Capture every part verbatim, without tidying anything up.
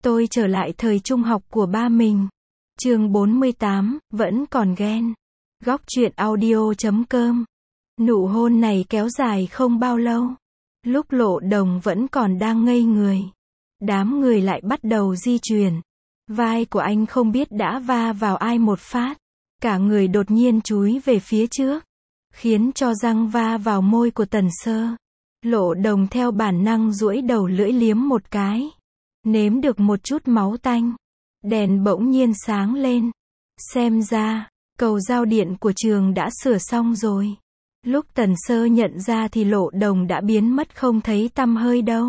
Tôi trở lại thời trung học của ba mình. Chương bốn mươi tám, vẫn còn ghen. Góc truyện audio chấm com. Nụ hôn này kéo dài không bao lâu. Lúc Lộ Đồng vẫn còn đang ngây người, đám người lại bắt đầu di chuyển. Vai của anh không biết đã va vào ai một phát. Cả người đột nhiên chúi về phía trước, khiến cho răng va vào môi của Tần Sơ. Lộ Đồng theo bản năng duỗi đầu lưỡi liếm một cái. Nếm được một chút máu tanh. Đèn bỗng nhiên sáng lên. Xem ra, cầu giao điện của trường đã sửa xong rồi. Lúc Tần Sơ nhận ra thì Lộ Đồng đã biến mất không thấy tăm hơi đâu.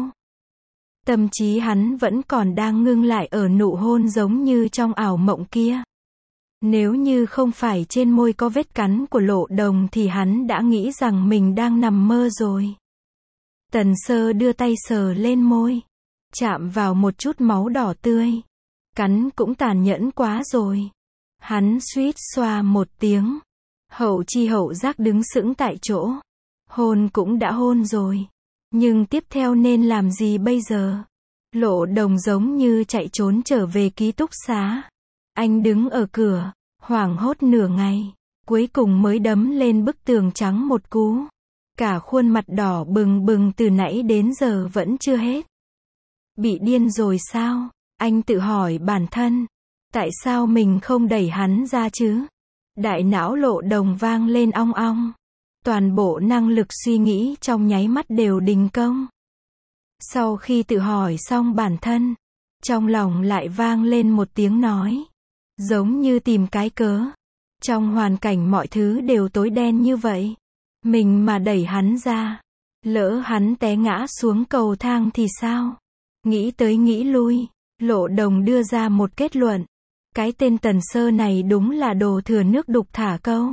Tâm trí hắn vẫn còn đang ngưng lại ở nụ hôn giống như trong ảo mộng kia. Nếu như không phải trên môi có vết cắn của Lộ Đồng thì hắn đã nghĩ rằng mình đang nằm mơ rồi. Tần Sơ đưa tay sờ lên môi, chạm vào một chút máu đỏ tươi. Cắn cũng tàn nhẫn quá rồi. Hắn suýt xoa một tiếng. Hậu chi hậu giác đứng sững tại chỗ. Hôn cũng đã hôn rồi, nhưng tiếp theo nên làm gì bây giờ? Lộ Đồng giống như chạy trốn trở về ký túc xá. Anh đứng ở cửa, hoảng hốt nửa ngày, cuối cùng mới đấm lên bức tường trắng một cú. Cả khuôn mặt đỏ bừng bừng từ nãy đến giờ vẫn chưa hết. Bị điên rồi sao? Anh tự hỏi bản thân. Tại sao mình không đẩy hắn ra chứ? Đại não Lộ Đồng vang lên ong ong. Toàn bộ năng lực suy nghĩ trong nháy mắt đều đình công. Sau khi tự hỏi xong bản thân, trong lòng lại vang lên một tiếng nói. Giống như tìm cái cớ. Trong hoàn cảnh mọi thứ đều tối đen như vậy, mình mà đẩy hắn ra, lỡ hắn té ngã xuống cầu thang thì sao? Nghĩ tới nghĩ lui, Lộ Đồng đưa ra một kết luận. Cái tên Tần Sơ này đúng là đồ thừa nước đục thả câu.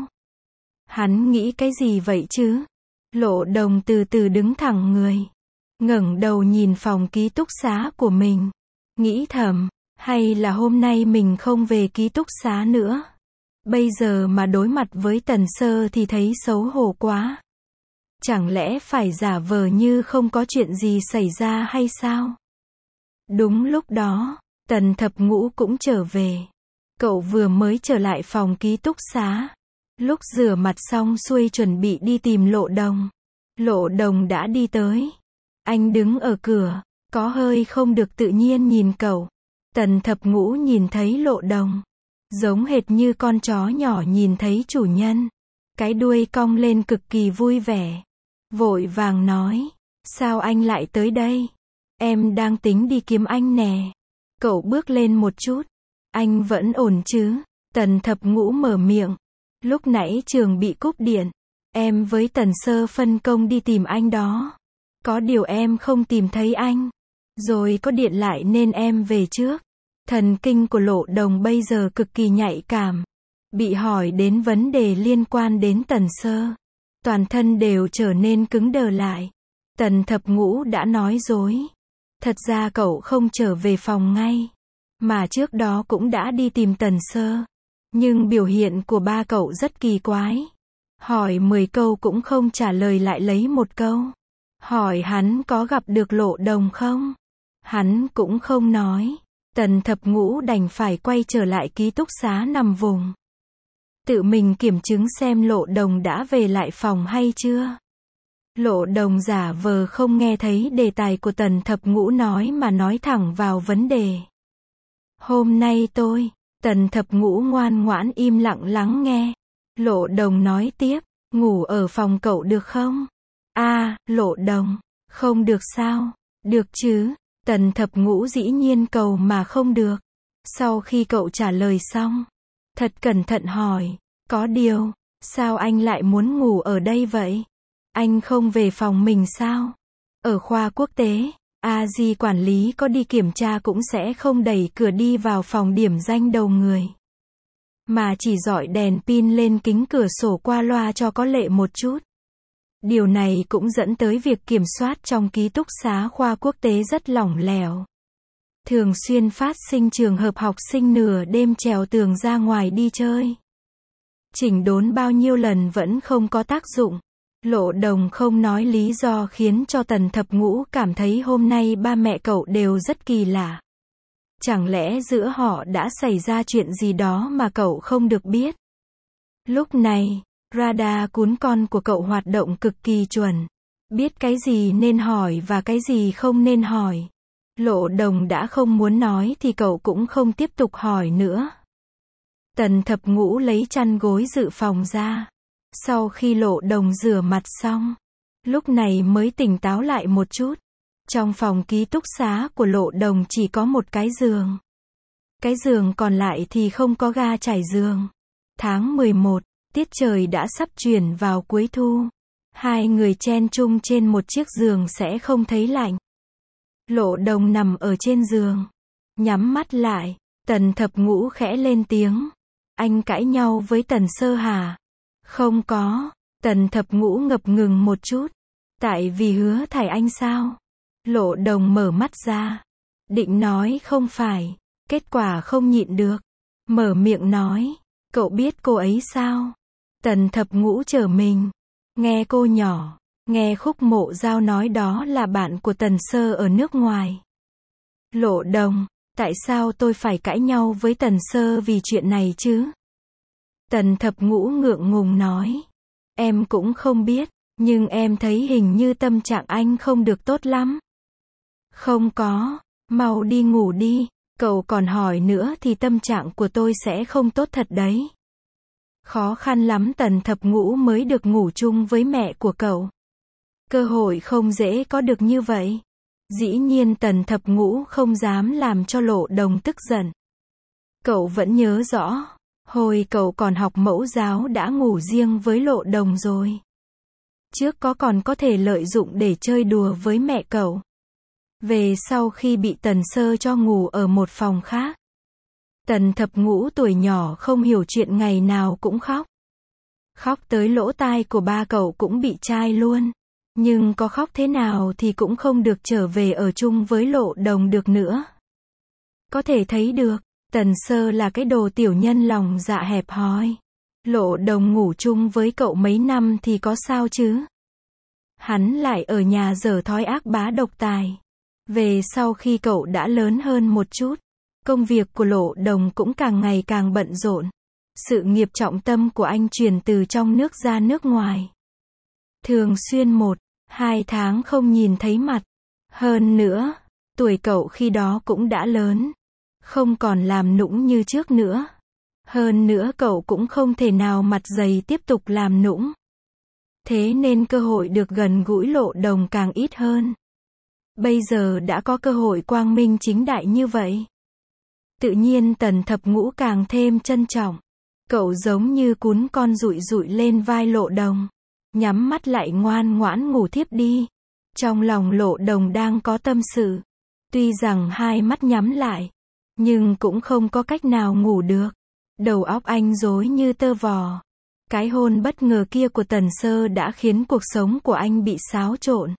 Hắn nghĩ cái gì vậy chứ? Lộ Đồng từ từ đứng thẳng người, ngẩng đầu nhìn phòng ký túc xá của mình, nghĩ thầm, hay là hôm nay mình không về ký túc xá nữa. Bây giờ mà đối mặt với Tần Sơ thì thấy xấu hổ quá. Chẳng lẽ phải giả vờ như không có chuyện gì xảy ra hay sao? Đúng lúc đó, Tần Thập Ngũ cũng trở về. Cậu vừa mới trở lại phòng ký túc xá. Lúc rửa mặt xong xuôi chuẩn bị đi tìm Lộ Đồng, Lộ Đồng đã đi tới. Anh đứng ở cửa, có hơi không được tự nhiên nhìn cậu. Tần Thập Ngũ nhìn thấy Lộ Đồng, giống hệt như con chó nhỏ nhìn thấy chủ nhân. Cái đuôi cong lên cực kỳ vui vẻ. Vội vàng nói, sao anh lại tới đây? Em đang tính đi kiếm anh nè. Cậu bước lên một chút. Anh vẫn ổn chứ? Tần Thập Ngũ mở miệng. Lúc nãy trường bị cúp điện. Em với Tần Sơ phân công đi tìm anh đó. Có điều em không tìm thấy anh. Rồi có điện lại nên em về trước. Thần kinh của Lộ Đồng bây giờ cực kỳ nhạy cảm. Bị hỏi đến vấn đề liên quan đến Tần Sơ, toàn thân đều trở nên cứng đờ lại. Tần Thập Ngũ đã nói dối. Thật ra cậu không trở về phòng ngay, mà trước đó cũng đã đi tìm Tần Sơ. Nhưng biểu hiện của ba cậu rất kỳ quái. Hỏi mười câu cũng không trả lời lại lấy một câu. Hỏi hắn có gặp được Lộ Đồng không? Hắn cũng không nói. Tần Thập Ngũ đành phải quay trở lại ký túc xá nằm vùng. Tự mình kiểm chứng xem Lộ Đồng đã về lại phòng hay chưa. Lộ Đồng giả vờ không nghe thấy đề tài của Tần Thập Ngũ nói mà nói thẳng vào vấn đề. Hôm nay tôi, Tần Thập Ngũ ngoan ngoãn im lặng lắng nghe. Lộ Đồng nói tiếp, ngủ ở phòng cậu được không? A, à, Lộ Đồng, không được sao? Được chứ? Tần Thập Ngũ dĩ nhiên cầu mà không được. Sau khi cậu trả lời xong, thật cẩn thận hỏi, có điều, sao anh lại muốn ngủ ở đây vậy? Anh không về phòng mình sao? Ở khoa quốc tế, a di quản lý có đi kiểm tra cũng sẽ không đẩy cửa đi vào phòng điểm danh đầu người, mà chỉ dọi đèn pin lên kính cửa sổ qua loa cho có lệ một chút. Điều này cũng dẫn tới việc kiểm soát trong ký túc xá khoa quốc tế rất lỏng lẻo. Thường xuyên phát sinh trường hợp học sinh nửa đêm trèo tường ra ngoài đi chơi. Chỉnh đốn bao nhiêu lần vẫn không có tác dụng. Lộ Đồng không nói lý do khiến cho Tần Thập Ngũ cảm thấy hôm nay ba mẹ cậu đều rất kỳ lạ. Chẳng lẽ giữa họ đã xảy ra chuyện gì đó mà cậu không được biết? Lúc này, radar cuốn con của cậu hoạt động cực kỳ chuẩn. Biết cái gì nên hỏi và cái gì không nên hỏi. Lộ Đồng đã không muốn nói thì cậu cũng không tiếp tục hỏi nữa. Tần Thập Ngũ lấy chăn gối dự phòng ra. Sau khi Lộ Đồng rửa mặt xong, lúc này mới tỉnh táo lại một chút. Trong phòng ký túc xá của Lộ Đồng chỉ có một cái giường. Cái giường còn lại thì không có ga trải giường. Tháng mười một, tiết trời đã sắp chuyển vào cuối thu. Hai người chen chung trên một chiếc giường sẽ không thấy lạnh. Lộ Đồng nằm ở trên giường, nhắm mắt lại. Tần Thập Ngũ khẽ lên tiếng. Anh cãi nhau với Tần Sơ hả? Không có. Tần Thập Ngũ ngập ngừng một chút. Tại vì hứa thải anh sao? Lộ Đồng mở mắt ra. Định nói không phải. Kết quả không nhịn được. Mở miệng nói. Cậu biết cô ấy sao? Tần Thập Ngũ trở mình. Nghe cô nhỏ. Nghe Khúc Mộ Giao nói đó là bạn của Tần Sơ ở nước ngoài. Lộ Đồng. Tại sao tôi phải cãi nhau với Tần Sơ vì chuyện này chứ? Tần Thập Ngũ ngượng ngùng nói. Em cũng không biết, nhưng em thấy hình như tâm trạng anh không được tốt lắm. Không có, mau đi ngủ đi, cậu còn hỏi nữa thì tâm trạng của tôi sẽ không tốt thật đấy. Khó khăn lắm Tần Thập Ngũ mới được ngủ chung với mẹ của cậu. Cơ hội không dễ có được như vậy. Dĩ nhiên Tần Thập Ngũ không dám làm cho Lộ Đồng tức giận. Cậu vẫn nhớ rõ, hồi cậu còn học mẫu giáo đã ngủ riêng với Lộ Đồng rồi. Trước có còn có thể lợi dụng để chơi đùa với mẹ cậu. Về sau khi bị Tần Sơ cho ngủ ở một phòng khác. Tần Thập Ngũ tuổi nhỏ không hiểu chuyện ngày nào cũng khóc. Khóc tới lỗ tai của ba cậu cũng bị chai luôn. Nhưng có khóc thế nào thì cũng không được trở về ở chung với Lộ Đồng được nữa. Có thể thấy được, Tần Sơ là cái đồ tiểu nhân lòng dạ hẹp hòi. Lộ Đồng ngủ chung với cậu mấy năm thì có sao chứ? Hắn lại ở nhà dở thói ác bá độc tài. Về sau khi cậu đã lớn hơn một chút, công việc của Lộ Đồng cũng càng ngày càng bận rộn. Sự nghiệp trọng tâm của anh chuyển từ trong nước ra nước ngoài. Thường xuyên một, hai tháng không nhìn thấy mặt. Hơn nữa, tuổi cậu khi đó cũng đã lớn. Không còn làm nũng như trước nữa. Hơn nữa cậu cũng không thể nào mặt dày tiếp tục làm nũng. Thế nên cơ hội được gần gũi Lộ Đồng càng ít hơn. Bây giờ đã có cơ hội quang minh chính đại như vậy. Tự nhiên Tần Thập Ngũ càng thêm trân trọng. Cậu giống như cún con dụi dụi lên vai Lộ Đồng. Nhắm mắt lại ngoan ngoãn ngủ thiếp đi. Trong lòng Lộ Đồng đang có tâm sự. Tuy rằng hai mắt nhắm lại, nhưng cũng không có cách nào ngủ được. Đầu óc anh rối như tơ vò. Cái hôn bất ngờ kia của Tần Sơ đã khiến cuộc sống của anh bị xáo trộn.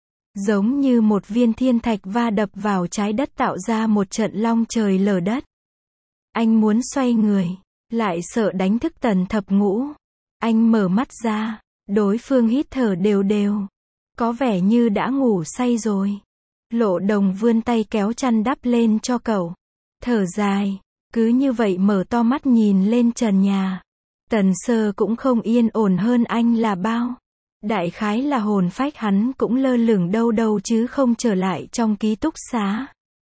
Giống như một viên thiên thạch va đập vào trái đất tạo ra một trận long trời lở đất. Anh muốn xoay người, lại sợ đánh thức Tần Thập Ngũ. Anh mở mắt ra, đối phương hít thở đều đều. Có vẻ như đã ngủ say rồi. Lộ Đồng vươn tay kéo chăn đắp lên cho cậu. Thở dài, cứ như vậy mở to mắt nhìn lên trần nhà. Tần Sơ cũng không yên ổn hơn anh là bao. Đại khái là hồn phách hắn cũng lơ lửng đâu đâu chứ không trở lại trong ký túc xá.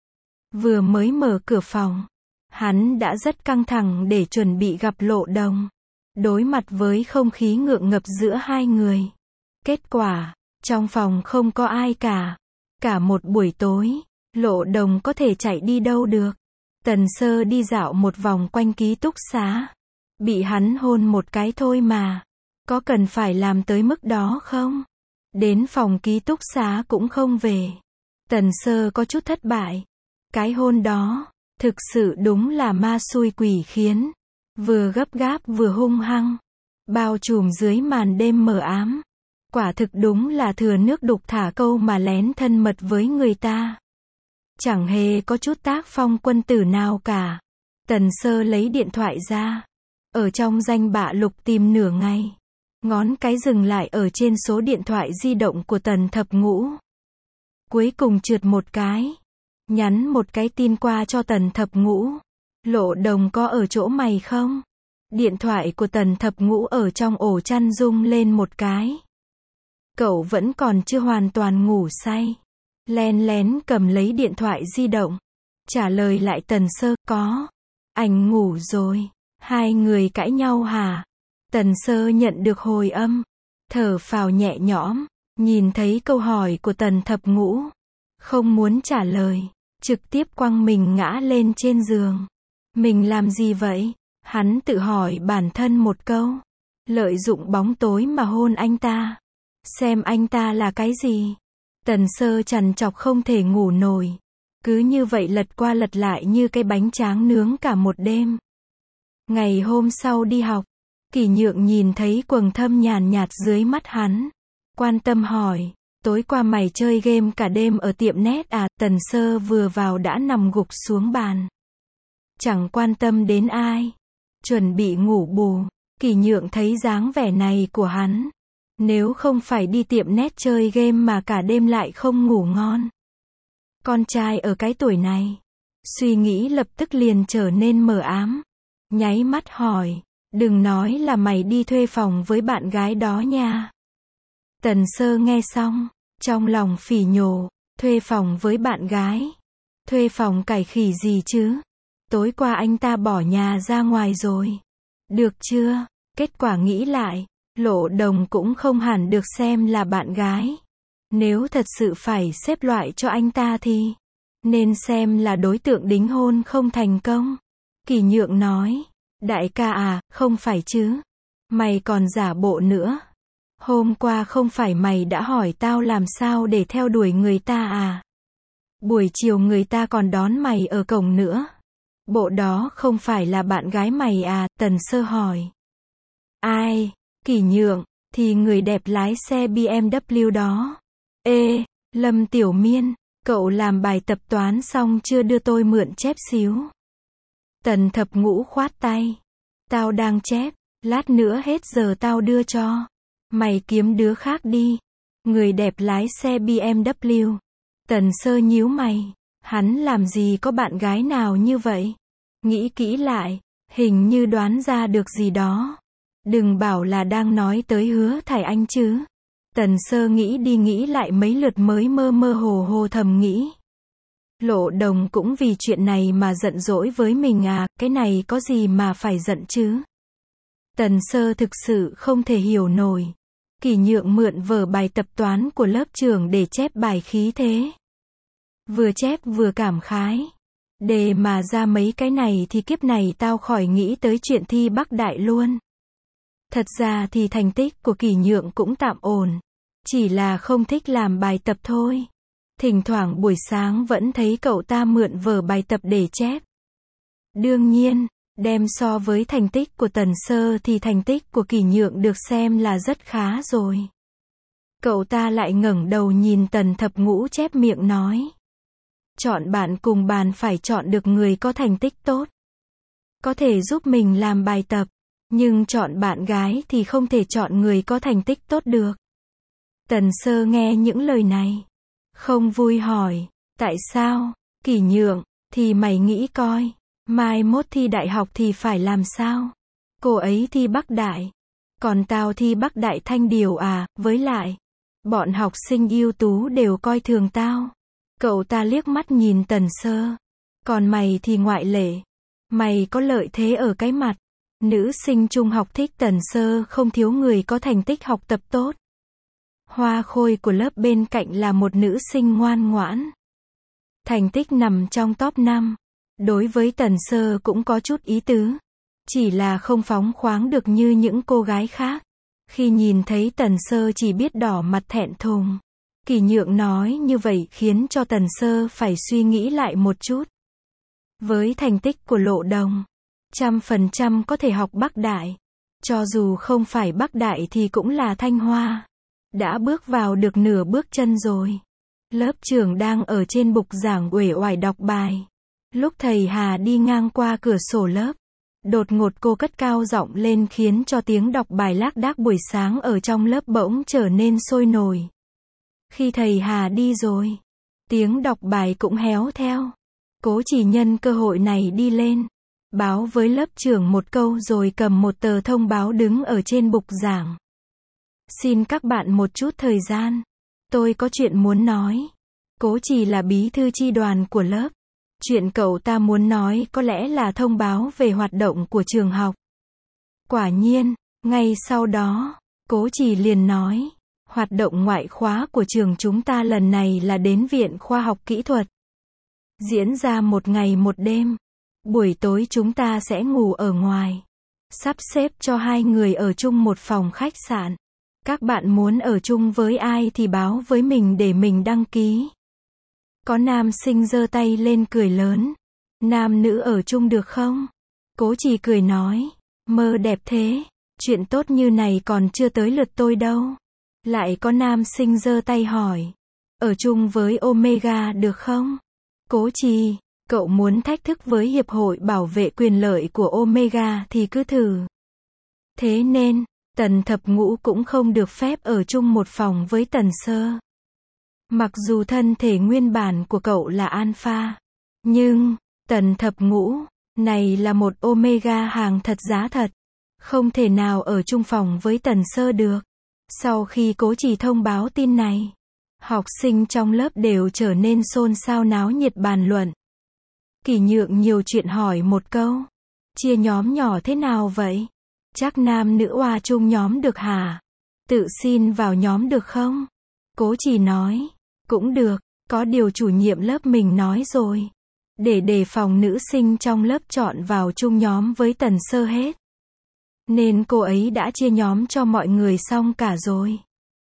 Vừa mới mở cửa phòng, hắn đã rất căng thẳng để chuẩn bị gặp Lộ Đồng. Đối mặt với không khí ngượng ngập giữa hai người. Kết quả, trong phòng không có ai cả. Cả một buổi tối, Lộ Đồng có thể chạy đi đâu được. Tần Sơ đi dạo một vòng quanh ký túc xá. Bị hắn hôn một cái thôi mà. Có cần phải làm tới mức đó không? Đến phòng ký túc xá cũng không về. Tần Sơ có chút thất bại. Cái hôn đó, thực sự đúng là ma xui quỷ khiến. Vừa gấp gáp vừa hung hăng. Bao trùm dưới màn đêm mờ ám. Quả thực đúng là thừa nước đục thả câu mà lén thân mật với người ta. Chẳng hề có chút tác phong quân tử nào cả. Tần Sơ lấy điện thoại ra. Ở trong danh bạ lục tìm nửa ngày. Ngón cái dừng lại ở trên số điện thoại di động của Tần Thập Ngũ. Cuối cùng trượt một cái. nhắn một cái tin qua cho Tần Thập Ngũ. Lộ Đồng có ở chỗ mày không? Điện thoại của Tần Thập Ngũ ở trong ổ chăn rung lên một cái. Cậu vẫn còn chưa hoàn toàn ngủ say. Len lén cầm lấy điện thoại di động. Trả lời lại Tần Sơ, có. Anh ngủ rồi. Hai người cãi nhau hả? Tần Sơ nhận được hồi âm. Thở phào nhẹ nhõm. Nhìn thấy câu hỏi của Tần Thập Ngũ. Không muốn trả lời. Trực tiếp quăng mình ngã lên trên giường. Mình làm gì vậy? Hắn tự hỏi bản thân một câu. Lợi dụng bóng tối mà hôn anh ta. Xem anh ta là cái gì? Tần Sơ trằn trọc không thể ngủ nổi. Cứ như vậy lật qua lật lại như cái bánh tráng nướng cả một đêm. Ngày hôm sau đi học, Kỷ Nhượng nhìn thấy quầng thâm nhàn nhạt dưới mắt hắn. Quan tâm hỏi, tối qua mày chơi game cả đêm ở tiệm net à? Tần Sơ vừa vào đã nằm gục xuống bàn. Chẳng quan tâm đến ai. Chuẩn bị ngủ bù. Kỷ Nhượng thấy dáng vẻ này của hắn. Nếu không phải đi tiệm net chơi game mà cả đêm lại không ngủ ngon. Con trai ở cái tuổi này. Suy nghĩ lập tức liền trở nên mờ ám. Nháy mắt hỏi, đừng nói là mày đi thuê phòng với bạn gái đó nha. Tần Sơ nghe xong, trong lòng phỉ nhổ, thuê phòng với bạn gái. Thuê phòng cải khỉ gì chứ? Tối qua anh ta bỏ nhà ra ngoài rồi. Được chưa? Kết quả nghĩ lại, Lộ Đồng cũng không hẳn được xem là bạn gái. Nếu thật sự phải xếp loại cho anh ta thì nên xem là đối tượng đính hôn không thành công. Kỷ Nhượng nói, đại ca à, không phải chứ. Mày còn giả bộ nữa. Hôm qua không phải mày đã hỏi tao làm sao để theo đuổi người ta à? Buổi chiều người ta còn đón mày ở cổng nữa. Bộ đó không phải là bạn gái mày à? Tần Sơ hỏi. Ai? Kỷ Nhượng, thì người đẹp lái xe bê em vê đó. Ê, Lâm Tiểu Miên, cậu làm bài tập toán xong chưa đưa tôi mượn chép xíu. Tần Thập Ngũ khoát tay. Tao đang chép, lát nữa hết giờ tao đưa cho. Mày kiếm đứa khác đi. Người đẹp lái xe bê em vê. Tần Sơ nhíu mày. Hắn làm gì có bạn gái nào như vậy? Nghĩ kỹ lại, hình như đoán ra được gì đó. Đừng bảo là đang nói tới Hứa Thải Anh chứ. Tần Sơ nghĩ đi nghĩ lại mấy lượt mới mơ mơ hồ hồ thầm nghĩ. Lộ Đồng cũng vì chuyện này mà giận dỗi với mình à? Cái này có gì mà phải giận chứ? Tần Sơ thực sự không thể hiểu nổi. Kỷ Nhượng mượn vở bài tập toán của lớp trưởng để chép bài khí thế. Vừa chép vừa cảm khái. Đề mà ra mấy cái này thì kiếp này tao khỏi nghĩ tới chuyện thi Bắc Đại luôn. Thật ra thì thành tích của Kỷ Nhượng cũng tạm ổn. Chỉ là không thích làm bài tập thôi. Thỉnh thoảng buổi sáng vẫn thấy cậu ta mượn vở bài tập để chép. Đương nhiên, đem so với thành tích của Tần Sơ thì thành tích của Kỷ Nhượng được xem là rất khá rồi. Cậu ta lại ngẩng đầu nhìn Tần Thập Ngũ chép miệng nói. Chọn bạn cùng bàn phải chọn được người có thành tích tốt. Có thể giúp mình làm bài tập. Nhưng chọn bạn gái thì không thể chọn người có thành tích tốt được. Tần Sơ nghe những lời này. Không vui hỏi. Tại sao? Kỷ Nhượng, thì mày nghĩ coi. Mai mốt thi đại học thì phải làm sao? Cô ấy thi Bắc Đại. Còn tao thi Bắc Đại Thanh Điều à? Với lại, bọn học sinh ưu tú đều coi thường tao. Cậu ta liếc mắt nhìn Tần Sơ. Còn mày thì ngoại lệ. Mày có lợi thế ở cái mặt. Nữ sinh trung học thích Tần Sơ không thiếu người có thành tích học tập tốt. Hoa khôi của lớp bên cạnh là một nữ sinh ngoan ngoãn. Thành tích nằm trong top năm. Đối với Tần Sơ cũng có chút ý tứ. Chỉ là không phóng khoáng được như những cô gái khác. Khi nhìn thấy Tần Sơ chỉ biết đỏ mặt thẹn thùng. Kỷ Nhượng nói như vậy khiến cho Tần Sơ phải suy nghĩ lại một chút. Với thành tích của Lộ Đồng, trăm phần trăm có thể học Bắc Đại. Cho dù không phải Bắc Đại thì cũng là Thanh Hoa. Đã bước vào được nửa bước chân rồi. Lớp trưởng đang ở trên bục giảng uể oải đọc bài. Lúc thầy Hà đi ngang qua cửa sổ lớp, đột ngột cô cất cao giọng lên khiến cho tiếng đọc bài lác đác buổi sáng ở trong lớp bỗng trở nên sôi nổi. Khi thầy Hà đi rồi, Tiếng đọc bài cũng héo theo. Cố Chỉ nhân cơ hội này đi lên, báo với lớp trưởng một câu rồi cầm một tờ thông báo đứng ở trên bục giảng. Xin các bạn một chút thời gian. Tôi có chuyện muốn nói. Cố Chỉ là bí thư chi đoàn của lớp. Chuyện cậu ta muốn nói có lẽ là thông báo về hoạt động của trường học. Quả nhiên, ngay sau đó, Cố Chỉ liền nói, hoạt động ngoại khóa của trường chúng ta lần này là đến Viện Khoa học Kỹ thuật. Diễn ra một ngày một đêm. Buổi tối chúng ta sẽ ngủ ở ngoài. Sắp xếp cho hai người ở chung một phòng khách sạn. Các bạn muốn ở chung với ai thì báo với mình để mình đăng ký. Có nam sinh giơ tay lên cười lớn. Nam nữ ở chung được không? Cố Chỉ cười nói, mơ đẹp thế. Chuyện tốt như này còn chưa tới lượt tôi đâu. Lại có nam sinh giơ tay hỏi, ở chung với Omega được không? Cố Chỉ, cậu muốn thách thức với Hiệp hội Bảo vệ quyền lợi của Omega thì cứ thử. Thế nên, Tần Thập Ngũ cũng không được phép ở chung một phòng với Tần Sơ. Mặc dù thân thể nguyên bản của cậu là Alpha, nhưng, Tần Thập Ngũ, này là một Omega hàng thật giá thật. Không thể nào ở chung phòng với Tần Sơ được. Sau khi Cố Chỉ thông báo tin này, học sinh trong lớp đều trở nên xôn xao náo nhiệt bàn luận. Kỷ Nhượng nhiều chuyện hỏi một câu. Chia nhóm nhỏ thế nào vậy? Chắc nam nữ oa chung nhóm được hả? Tự xin vào nhóm được không? Cố Chỉ nói, cũng được, có điều chủ nhiệm lớp mình nói rồi. Để đề phòng nữ sinh trong lớp chọn vào chung nhóm với Tần Sơ hết. Nên cô ấy đã chia nhóm cho mọi người xong cả rồi.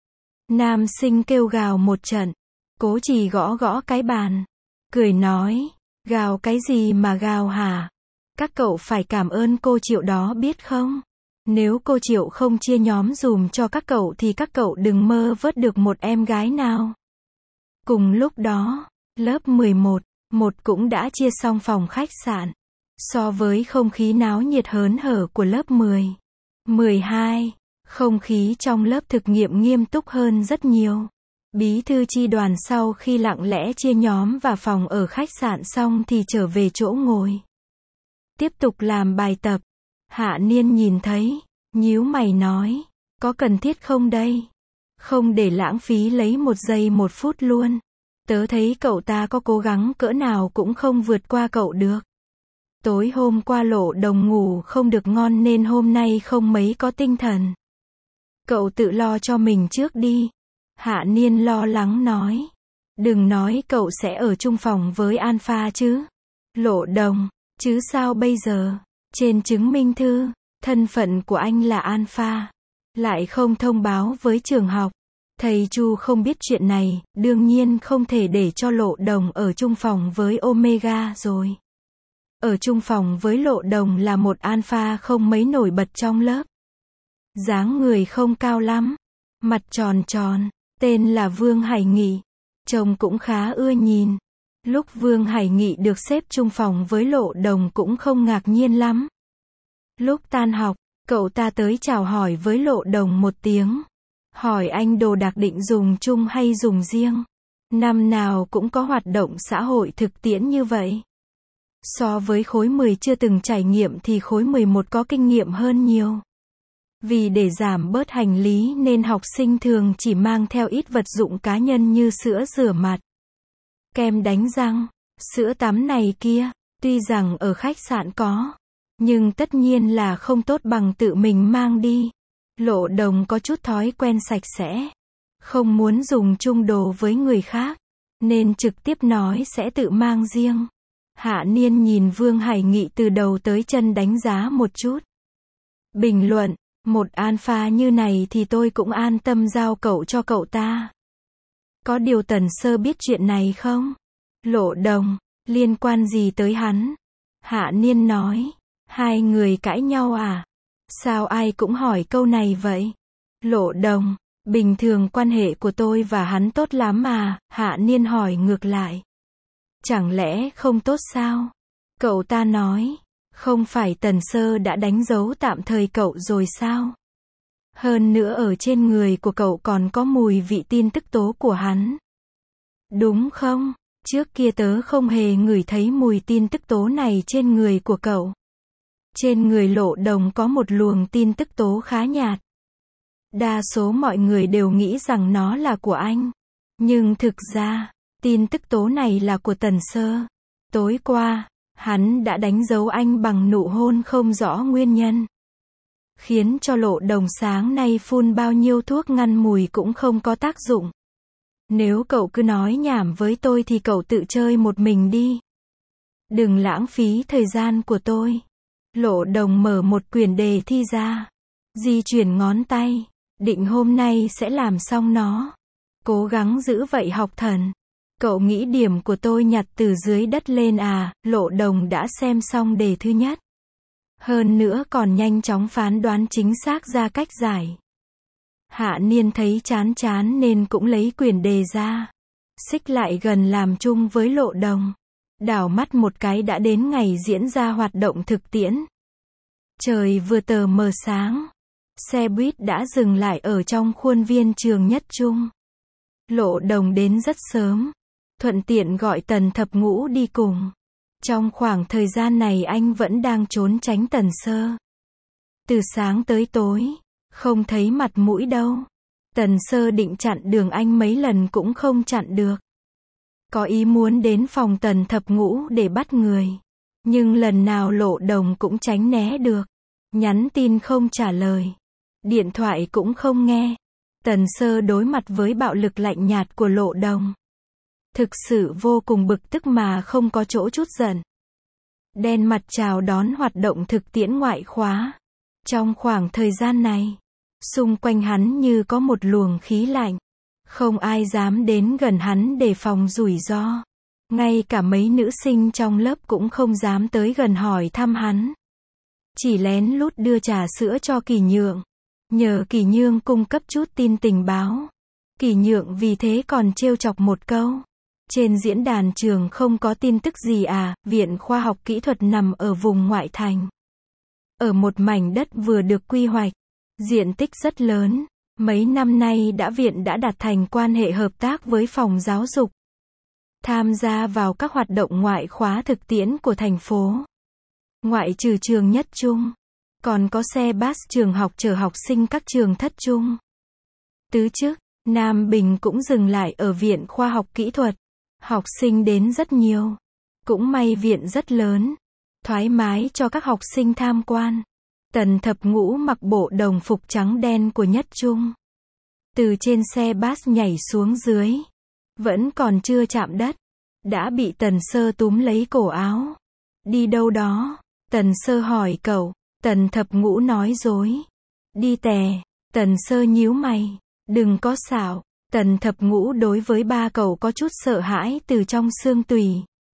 Nam sinh kêu gào một trận. Cố Chỉ gõ gõ cái bàn. Cười nói, gào cái gì mà gào hả? Các cậu phải cảm ơn cô Triệu đó biết không? Nếu cô Triệu không chia nhóm dùm cho các cậu thì các cậu đừng mơ vớt được một em gái nào. Cùng lúc đó, lớp mười một, một cũng đã chia xong phòng khách sạn. So với không khí náo nhiệt hớn hở của lớp mười, mười hai, không khí trong lớp thực nghiệm nghiêm túc hơn rất nhiều. Bí thư chi đoàn sau khi lặng lẽ chia nhóm và phòng ở khách sạn xong thì trở về chỗ ngồi. Tiếp tục làm bài tập. Hạ Niên nhìn thấy, nhíu mày nói, có cần thiết không đây? Không để lãng phí lấy một giây một phút luôn. Tớ thấy cậu ta có cố gắng cỡ nào cũng không vượt qua cậu được. Tối hôm qua Lộ Đồng ngủ không được ngon nên hôm nay không mấy có tinh thần. Cậu tự lo cho mình trước đi. Hạ Niên lo lắng nói. Đừng nói cậu sẽ ở chung phòng với Alpha chứ. Lộ Đồng, chứ sao bây giờ? Trên chứng minh thư, thân phận của anh là Alpha. Lại không thông báo với trường học. Thầy Chu không biết chuyện này, đương nhiên không thể để cho Lộ Đồng ở chung phòng với Omega rồi. Ở chung phòng với Lộ Đồng là một Alpha không mấy nổi bật trong lớp. Dáng người không cao lắm, mặt tròn tròn, tên là Vương Hải Nghị. Trông cũng khá ưa nhìn. Lúc Vương Hải Nghị được xếp chung phòng với Lộ Đồng cũng không ngạc nhiên lắm. Lúc tan học, cậu ta tới chào hỏi với Lộ Đồng một tiếng. Hỏi anh đồ đạc định dùng chung hay dùng riêng. Năm nào cũng có hoạt động xã hội thực tiễn như vậy. So với khối mười chưa từng trải nghiệm thì khối mười một có kinh nghiệm hơn nhiều. Vì để giảm bớt hành lý nên học sinh thường chỉ mang theo ít vật dụng cá nhân như sữa rửa mặt, kem đánh răng, sữa tắm này kia. Tuy rằng ở khách sạn có, nhưng tất nhiên là không tốt bằng tự mình mang đi. Lộ Đồng có chút thói quen sạch sẽ, không muốn dùng chung đồ với người khác, nên trực tiếp nói sẽ tự mang riêng. Hạ Niên nhìn Vương Hải Nghị từ đầu tới chân đánh giá một chút. Bình luận, một Alpha như này thì tôi cũng an tâm giao cậu cho cậu ta. Có điều Tần Sơ biết chuyện này không? Lộ Đồng, liên quan gì tới hắn? Hạ Niên nói, hai người cãi nhau à? Sao ai cũng hỏi câu này vậy? Lộ Đồng, bình thường quan hệ của tôi và hắn tốt lắm mà. Hạ Niên hỏi ngược lại. Chẳng lẽ không tốt sao? Cậu ta nói, không phải Tần Sơ đã đánh dấu tạm thời cậu rồi sao? Hơn nữa ở trên người của cậu còn có mùi vị tin tức tố của hắn. Đúng không? Trước kia tớ không hề ngửi thấy mùi tin tức tố này trên người của cậu. Trên người Lộ Đồng có một luồng tin tức tố khá nhạt. Đa số mọi người đều nghĩ rằng nó là của anh. Nhưng thực ra, tin tức tố này là của Tần Sơ. Tối qua, hắn đã đánh dấu anh bằng nụ hôn không rõ nguyên nhân. Khiến cho Lộ Đồng sáng nay phun bao nhiêu thuốc ngăn mùi cũng không có tác dụng. Nếu cậu cứ nói nhảm với tôi thì cậu tự chơi một mình đi. Đừng lãng phí thời gian của tôi. Lộ Đồng mở một quyển đề thi ra. Di chuyển ngón tay. Định hôm nay sẽ làm xong nó. Cố gắng giữ vậy học thần. Cậu nghĩ điểm của tôi nhặt từ dưới đất lên à? Lộ Đồng đã xem xong đề thứ nhất. Hơn nữa còn nhanh chóng phán đoán chính xác ra cách giải. Hạ Niên thấy chán chán nên cũng lấy quyển đề ra. Xích lại gần làm chung với Lộ Đồng. Đảo mắt một cái đã đến ngày diễn ra hoạt động thực tiễn. Trời vừa tờ mờ sáng. Xe buýt đã dừng lại ở trong khuôn viên trường Nhất Trung. Lộ Đồng đến rất sớm. Thuận tiện gọi Tần Thập Ngũ đi cùng. Trong khoảng thời gian này anh vẫn đang trốn tránh Tần Sơ. Từ sáng tới tối, không thấy mặt mũi đâu. Tần Sơ định chặn đường anh mấy lần cũng không chặn được. Có ý muốn đến phòng Tần Thập Ngũ để bắt người. Nhưng lần nào Lộ Đồng cũng tránh né được. Nhắn tin không trả lời. Điện thoại cũng không nghe. Tần Sơ đối mặt với bạo lực lạnh nhạt của Lộ Đồng. Thực sự vô cùng bực tức mà không có chỗ chút giận. Đen mặt chào đón hoạt động thực tiễn ngoại khóa. Trong khoảng thời gian này, xung quanh hắn như có một luồng khí lạnh. Không ai dám đến gần hắn để phòng rủi ro. Ngay cả mấy nữ sinh trong lớp cũng không dám tới gần hỏi thăm hắn. Chỉ lén lút đưa trà sữa cho Kỳ Nhượng. Nhờ Kỳ Nhương cung cấp chút tin tình báo. Kỳ Nhượng vì thế còn trêu chọc một câu. Trên diễn đàn trường không có tin tức gì à? Viện Khoa học Kỹ thuật nằm ở vùng ngoại thành. Ở một mảnh đất vừa được quy hoạch. Diện tích rất lớn. Mấy năm nay đã viện đã đạt thành quan hệ hợp tác với phòng giáo dục. Tham gia vào các hoạt động ngoại khóa thực tiễn của thành phố. Ngoại trừ trường Nhất Trung. Còn có xe bus trường học chở học sinh các trường thất trung. Tứ chức, Nam Bình cũng dừng lại ở Viện Khoa học Kỹ thuật. Học sinh đến rất nhiều. Cũng may viện rất lớn. Thoải mái cho các học sinh tham quan. Tần Thập Ngũ mặc bộ đồng phục trắng đen của Nhất Trung. Từ trên xe bus nhảy xuống dưới. Vẫn còn chưa chạm đất. Đã bị Tần Sơ túm lấy cổ áo. Đi đâu đó? Tần Sơ hỏi cậu. Tần Thập Ngũ nói dối. Đi tè. Tần Sơ nhíu mày. Đừng có xạo. Tần Thập Ngũ đối với ba cậu có chút sợ hãi từ trong xương tủy.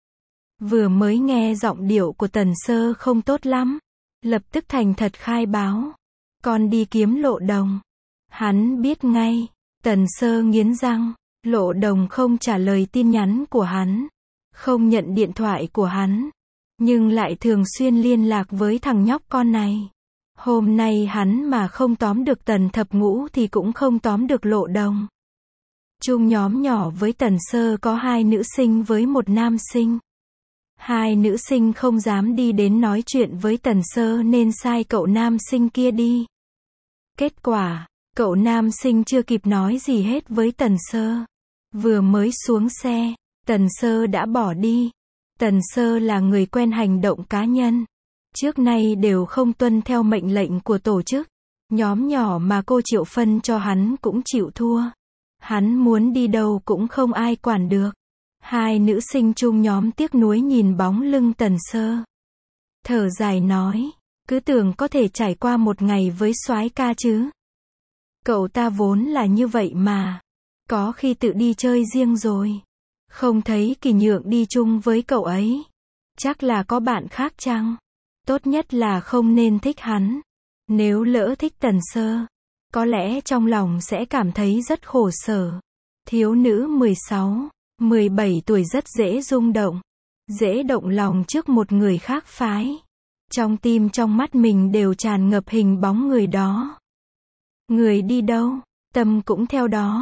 Vừa mới nghe giọng điệu của Tần Sơ không tốt lắm. Lập tức thành thật khai báo. Con đi kiếm Lộ Đồng. Hắn biết ngay. Tần Sơ nghiến răng. Lộ Đồng không trả lời tin nhắn của hắn. Không nhận điện thoại của hắn. Nhưng lại thường xuyên liên lạc với thằng nhóc con này. Hôm nay hắn mà không tóm được Tần Thập Ngũ thì cũng không tóm được Lộ Đồng. Chung nhóm nhỏ với Tần Sơ có hai nữ sinh với một nam sinh. Hai nữ sinh không dám đi đến nói chuyện với Tần Sơ nên sai cậu nam sinh kia đi. Kết quả, cậu nam sinh chưa kịp nói gì hết với Tần Sơ. Vừa mới xuống xe, Tần Sơ đã bỏ đi. Tần Sơ là người quen hành động cá nhân. Trước nay đều không tuân theo mệnh lệnh của tổ chức. Nhóm nhỏ mà cô Triệu phân cho hắn cũng chịu thua. Hắn muốn đi đâu cũng không ai quản được. Hai nữ sinh chung nhóm tiếc nuối nhìn bóng lưng Tần Sơ. Thở dài nói, cứ tưởng có thể trải qua một ngày với soái ca chứ. Cậu ta vốn là như vậy mà. Có khi tự đi chơi riêng rồi. Không thấy Kỳ Nhượng đi chung với cậu ấy. Chắc là có bạn khác chăng? Tốt nhất là không nên thích hắn. Nếu lỡ thích Tần Sơ, có lẽ trong lòng sẽ cảm thấy rất khổ sở. Thiếu nữ mười sáu, mười bảy tuổi rất dễ rung động. Dễ động lòng trước một người khác phái. Trong tim trong mắt mình đều tràn ngập hình bóng người đó. Người đi đâu, tâm cũng theo đó.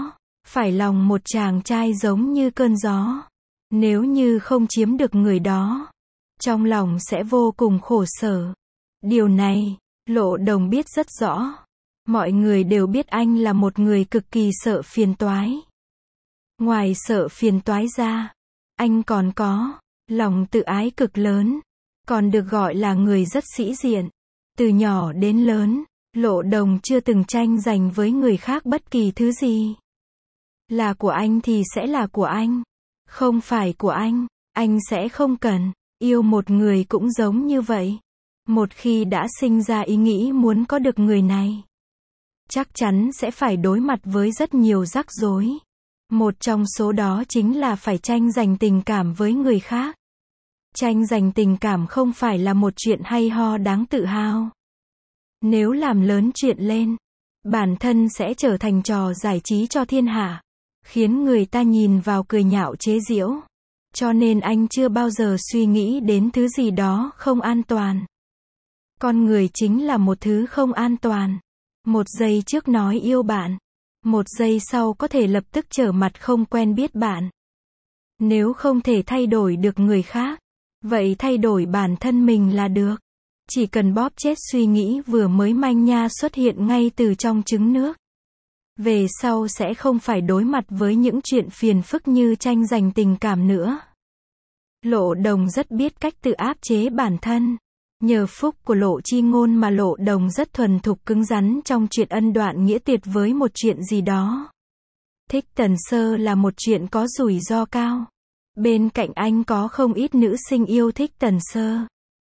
Phải lòng một chàng trai giống như cơn gió. Nếu như không chiếm được người đó, trong lòng sẽ vô cùng khổ sở. Điều này, Lộ Đồng biết rất rõ. Mọi người đều biết anh là một người cực kỳ sợ phiền toái. Ngoài sợ phiền toái ra, anh còn có lòng tự ái cực lớn, còn được gọi là người rất sĩ diện. Từ nhỏ đến lớn, Lộ Đồng chưa từng tranh giành với người khác bất kỳ thứ gì. Là của anh thì sẽ là của anh. Không phải của anh, anh sẽ không cần. Yêu một người cũng giống như vậy. Một khi đã sinh ra ý nghĩ muốn có được người này, chắc chắn sẽ phải đối mặt với rất nhiều rắc rối. Một trong số đó chính là phải tranh giành tình cảm với người khác. Tranh giành tình cảm không phải là một chuyện hay ho đáng tự hào. Nếu làm lớn chuyện lên, bản thân sẽ trở thành trò giải trí cho thiên hạ, khiến người ta nhìn vào cười nhạo chế giễu. Cho nên anh chưa bao giờ suy nghĩ đến thứ gì đó không an toàn. Con người chính là một thứ không an toàn. Một giây trước nói yêu bạn, một giây sau có thể lập tức trở mặt không quen biết bạn. Nếu không thể thay đổi được người khác, vậy thay đổi bản thân mình là được. Chỉ cần bóp chết suy nghĩ vừa mới manh nha xuất hiện ngay từ trong trứng nước. Về sau sẽ không phải đối mặt với những chuyện phiền phức như tranh giành tình cảm nữa. Lộ Đồng rất biết cách tự áp chế bản thân. Nhờ phúc của Lộ Chi Ngôn mà Lộ Đồng rất thuần thục cứng rắn trong chuyện ân đoạn nghĩa tuyệt với một chuyện gì đó. Thích Tần Sơ là một chuyện có rủi ro cao. Bên cạnh anh có không ít nữ sinh yêu thích Tần Sơ.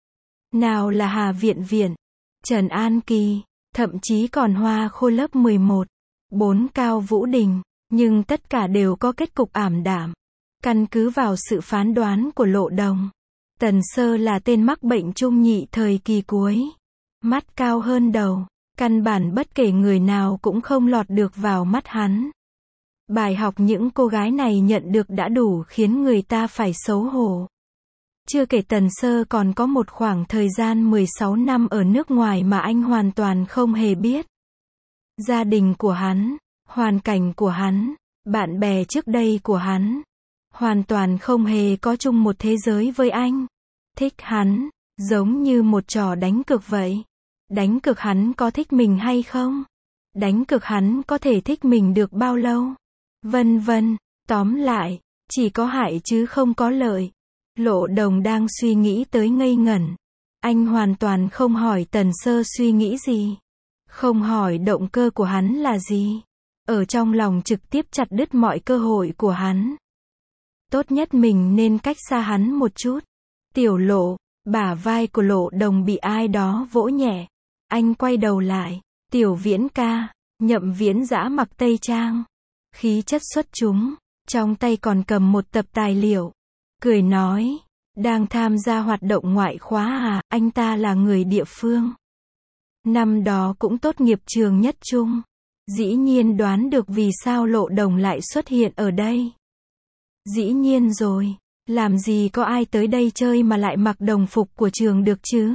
Nào là Hà Viện Viện, Trần An Kỳ, thậm chí còn Hoa Khôi lớp mười một, bốn Cao Vũ Đình, nhưng tất cả đều có kết cục ảm đạm. Căn cứ vào sự phán đoán của Lộ Đồng, Tần Sơ là tên mắc bệnh trung nhị thời kỳ cuối. Mắt cao hơn đầu, căn bản bất kể người nào cũng không lọt được vào mắt hắn. Bài học những cô gái này nhận được đã đủ khiến người ta phải xấu hổ. Chưa kể Tần Sơ còn có một khoảng thời gian mười sáu năm ở nước ngoài mà anh hoàn toàn không hề biết. Gia đình của hắn, hoàn cảnh của hắn, bạn bè trước đây của hắn, hoàn toàn không hề có chung một thế giới với anh. Thích hắn, giống như một trò đánh cược vậy. Đánh cược hắn có thích mình hay không? Đánh cược hắn có thể thích mình được bao lâu? Vân vân, tóm lại, chỉ có hại chứ không có lợi. Lộ Đồng đang suy nghĩ tới ngây ngẩn. Anh hoàn toàn không hỏi Tần Sơ suy nghĩ gì. Không hỏi động cơ của hắn là gì. Ở trong lòng trực tiếp chặt đứt mọi cơ hội của hắn. Tốt nhất mình nên cách xa hắn một chút. Tiểu Lộ, bả vai của Lộ Đồng bị ai đó vỗ nhẹ. Anh quay đầu lại. Tiểu Viễn ca, Nhậm Viễn Dã mặc tây trang, khí chất xuất chúng, trong tay còn cầm một tập tài liệu. Cười nói, đang tham gia hoạt động ngoại khóa à, anh ta là người địa phương. Năm đó cũng tốt nghiệp trường Nhất Trung. Dĩ nhiên đoán được vì sao Lộ Đồng lại xuất hiện ở đây. Dĩ nhiên rồi, làm gì có ai tới đây chơi mà lại mặc đồng phục của trường được chứ?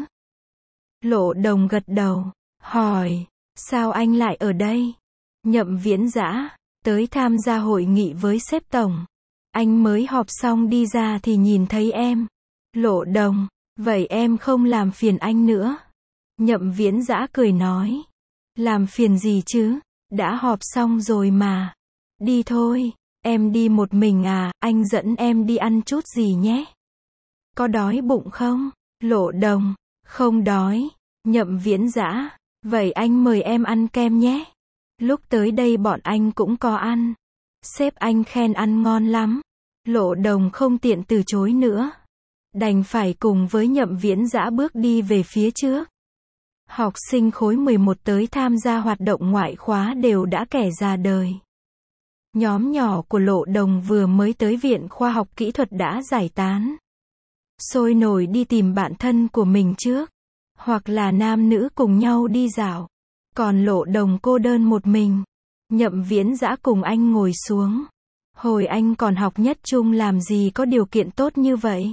Lộ Đồng gật đầu, hỏi, sao anh lại ở đây? Nhậm Viễn Dã, tới tham gia hội nghị với sếp tổng. Anh mới họp xong đi ra thì nhìn thấy em. Lộ Đồng, vậy em không làm phiền anh nữa. Nhậm Viễn Dã cười nói, làm phiền gì chứ, đã họp xong rồi mà. Đi thôi, em đi một mình à, anh dẫn em đi ăn chút gì nhé. Có đói bụng không? Lộ Đồng, không đói. Nhậm Viễn Dã, vậy anh mời em ăn kem nhé. Lúc tới đây bọn anh cũng có ăn. Sếp anh khen ăn ngon lắm. Lộ Đồng không tiện từ chối nữa. Đành phải cùng với Nhậm Viễn Dã bước đi về phía trước. Học sinh khối mười một tới tham gia hoạt động ngoại khóa đều đã kẻ già đời. Nhóm nhỏ của Lộ Đồng vừa mới tới Viện Khoa học Kỹ thuật đã giải tán. Sôi nổi đi tìm bạn thân của mình trước. Hoặc là nam nữ cùng nhau đi dạo. Còn Lộ Đồng cô đơn một mình. Nhậm Viễn Dã cùng anh ngồi xuống. Hồi anh còn học Nhất Trung làm gì có điều kiện tốt như vậy.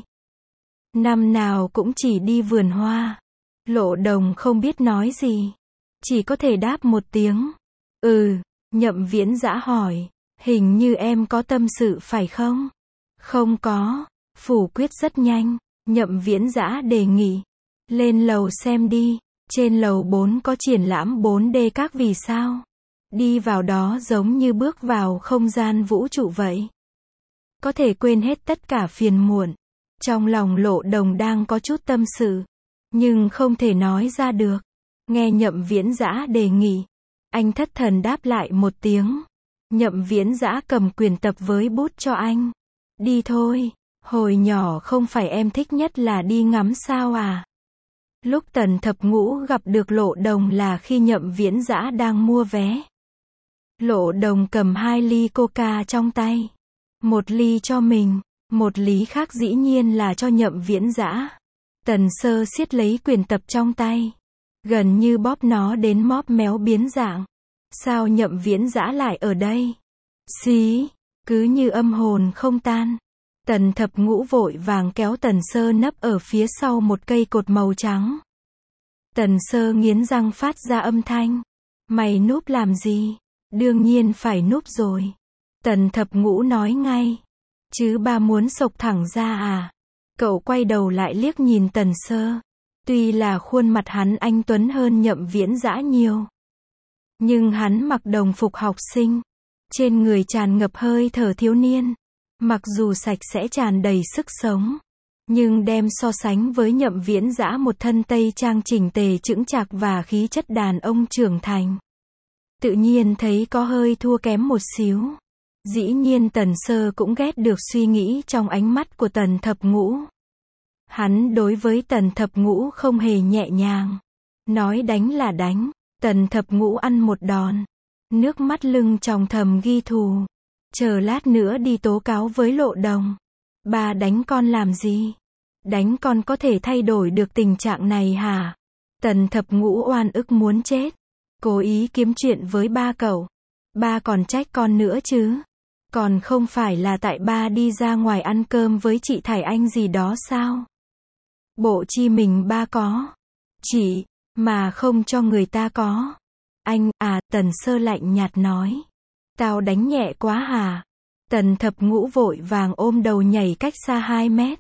Năm nào cũng chỉ đi vườn hoa. Lộ Đồng không biết nói gì. Chỉ có thể đáp một tiếng. Ừ, Nhậm Viễn Dã hỏi. Hình như em có tâm sự phải không? Không có. Phủ quyết rất nhanh. Nhậm Viễn Dã đề nghị. Lên lầu xem đi. Trên lầu bốn có triển lãm bốn D các vì sao. Đi vào đó giống như bước vào không gian vũ trụ vậy. Có thể quên hết tất cả phiền muộn. Trong lòng Lộ Đồng đang có chút tâm sự. Nhưng không thể nói ra được. Nghe Nhậm Viễn Dã đề nghị. Anh thất thần đáp lại một tiếng. Nhậm Viễn Dã cầm quyển tập với bút cho anh. Đi thôi. Hồi nhỏ không phải em thích nhất là đi ngắm sao à? Lúc Tần Thập Ngũ gặp được Lộ Đồng là khi Nhậm Viễn Dã đang mua vé. Lộ Đồng cầm hai ly coca trong tay. Một ly cho mình, một ly khác dĩ nhiên là cho Nhậm Viễn Dã. Tần Sơ siết lấy quyển tập trong tay. Gần như bóp nó đến móp méo biến dạng. Sao Nhậm Viễn Dã lại ở đây? Xí, cứ như âm hồn không tan. Tần Thập Ngũ vội vàng kéo Tần Sơ nấp ở phía sau một cây cột màu trắng. Tần Sơ nghiến răng phát ra âm thanh. Mày núp làm gì? Đương nhiên phải núp rồi. Tần Thập Ngũ nói ngay. Chứ ba muốn sộc thẳng ra à? Cậu quay đầu lại liếc nhìn Tần Sơ. Tuy là khuôn mặt hắn anh tuấn hơn Nhậm Viễn Dã nhiều. Nhưng hắn mặc đồng phục học sinh. Trên người tràn ngập hơi thở thiếu niên. Mặc dù sạch sẽ tràn đầy sức sống. Nhưng đem so sánh với Nhậm Viễn Dã một thân tây trang chỉnh tề chững chạc và khí chất đàn ông trưởng thành. Tự nhiên thấy có hơi thua kém một xíu. Dĩ nhiên Tần Sơ cũng ghét được suy nghĩ trong ánh mắt của Tần Thập Ngũ. Hắn đối với Tần Thập Ngũ không hề nhẹ nhàng. Nói đánh là đánh. Tần Thập Ngũ ăn một đòn. Nước mắt lưng tròng thầm ghi thù. Chờ lát nữa đi tố cáo với Lộ Đồng. Ba đánh con làm gì? Đánh con có thể thay đổi được tình trạng này hả? Tần Thập Ngũ oan ức muốn chết. Cố ý kiếm chuyện với ba cậu. Ba còn trách con nữa chứ. Còn không phải là tại ba đi ra ngoài ăn cơm với chị Thải Anh gì đó sao? Bộ chi mình ba có. Chị, mà không cho người ta có. Anh, à, Tần Sơ lạnh nhạt nói. Tao đánh nhẹ quá hả? Tần Thập Ngũ vội vàng ôm đầu nhảy cách xa hai mét.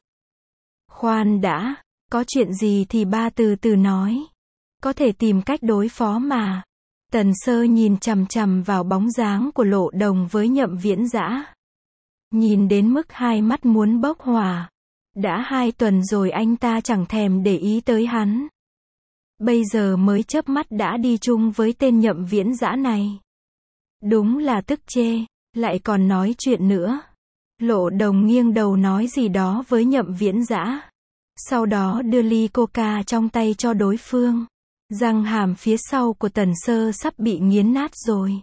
Khoan đã, có chuyện gì thì ba từ từ nói. Có thể tìm cách đối phó mà. Tần Sơ nhìn chằm chằm vào bóng dáng của Lộ Đồng với Nhậm Viễn Dã. Nhìn đến mức hai mắt muốn bốc hỏa. Đã hai tuần rồi anh ta chẳng thèm để ý tới hắn. Bây giờ mới chớp mắt đã đi chung với tên Nhậm Viễn Dã này. Đúng là tức chê, lại còn nói chuyện nữa. Lộ Đồng nghiêng đầu nói gì đó với Nhậm Viễn Dã. Sau đó đưa ly coca trong tay cho đối phương. Răng hàm phía sau của Tần Sơ sắp bị nghiến nát rồi.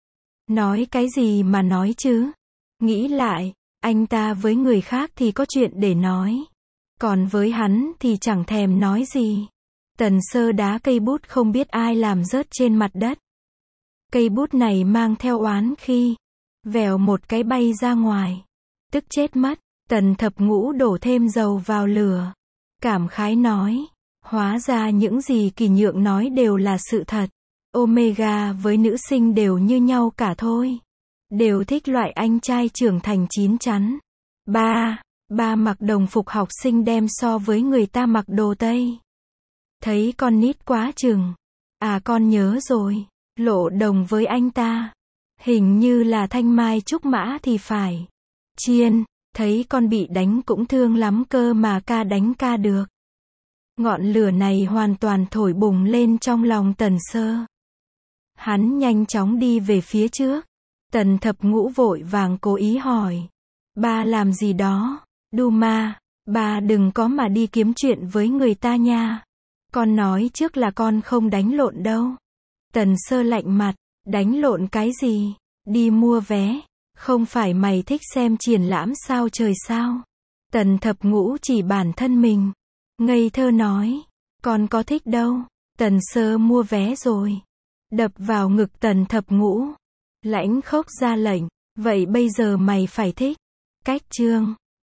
Nói cái gì mà nói chứ? Nghĩ lại, anh ta với người khác thì có chuyện để nói. Còn với hắn thì chẳng thèm nói gì. Tần Sơ đá cây bút không biết ai làm rớt trên mặt đất. Cây bút này mang theo oán khi. Vèo một cái bay ra ngoài. Tức chết mất. Tần Thập Ngũ đổ thêm dầu vào lửa. Cảm khái nói. Hóa ra những gì Kỳ Nhượng nói đều là sự thật. Omega với nữ sinh đều như nhau cả thôi. Đều thích loại anh trai trưởng thành chín chắn. Ba, ba mặc đồng phục học sinh đem so với người ta mặc đồ Tây. Thấy con nít quá chừng. À con nhớ rồi. Lộ Đồng với anh ta. Hình như là Thanh Mai Trúc Mã thì phải. Chiên, thấy con bị đánh cũng thương lắm cơ mà ca đánh ca được. Ngọn lửa này hoàn toàn thổi bùng lên trong lòng Tần Sơ. Hắn nhanh chóng đi về phía trước. Tần Thập Ngũ vội vàng cố ý hỏi. Ba làm gì đó? Đu ma, ba đừng có mà đi kiếm chuyện với người ta nha. Con nói trước là con không đánh lộn đâu. Tần Sơ lạnh mặt. Đánh lộn cái gì? Đi mua vé. Không phải mày thích xem triển lãm sao trời sao? Tần Thập Ngũ chỉ bản thân mình. Ngây thơ nói. Con có thích đâu. Tần Sơ mua vé rồi. Đập vào ngực Tần Thập Ngũ. Lãnh khốc ra lệnh. Vậy bây giờ mày phải thích. Cách chương.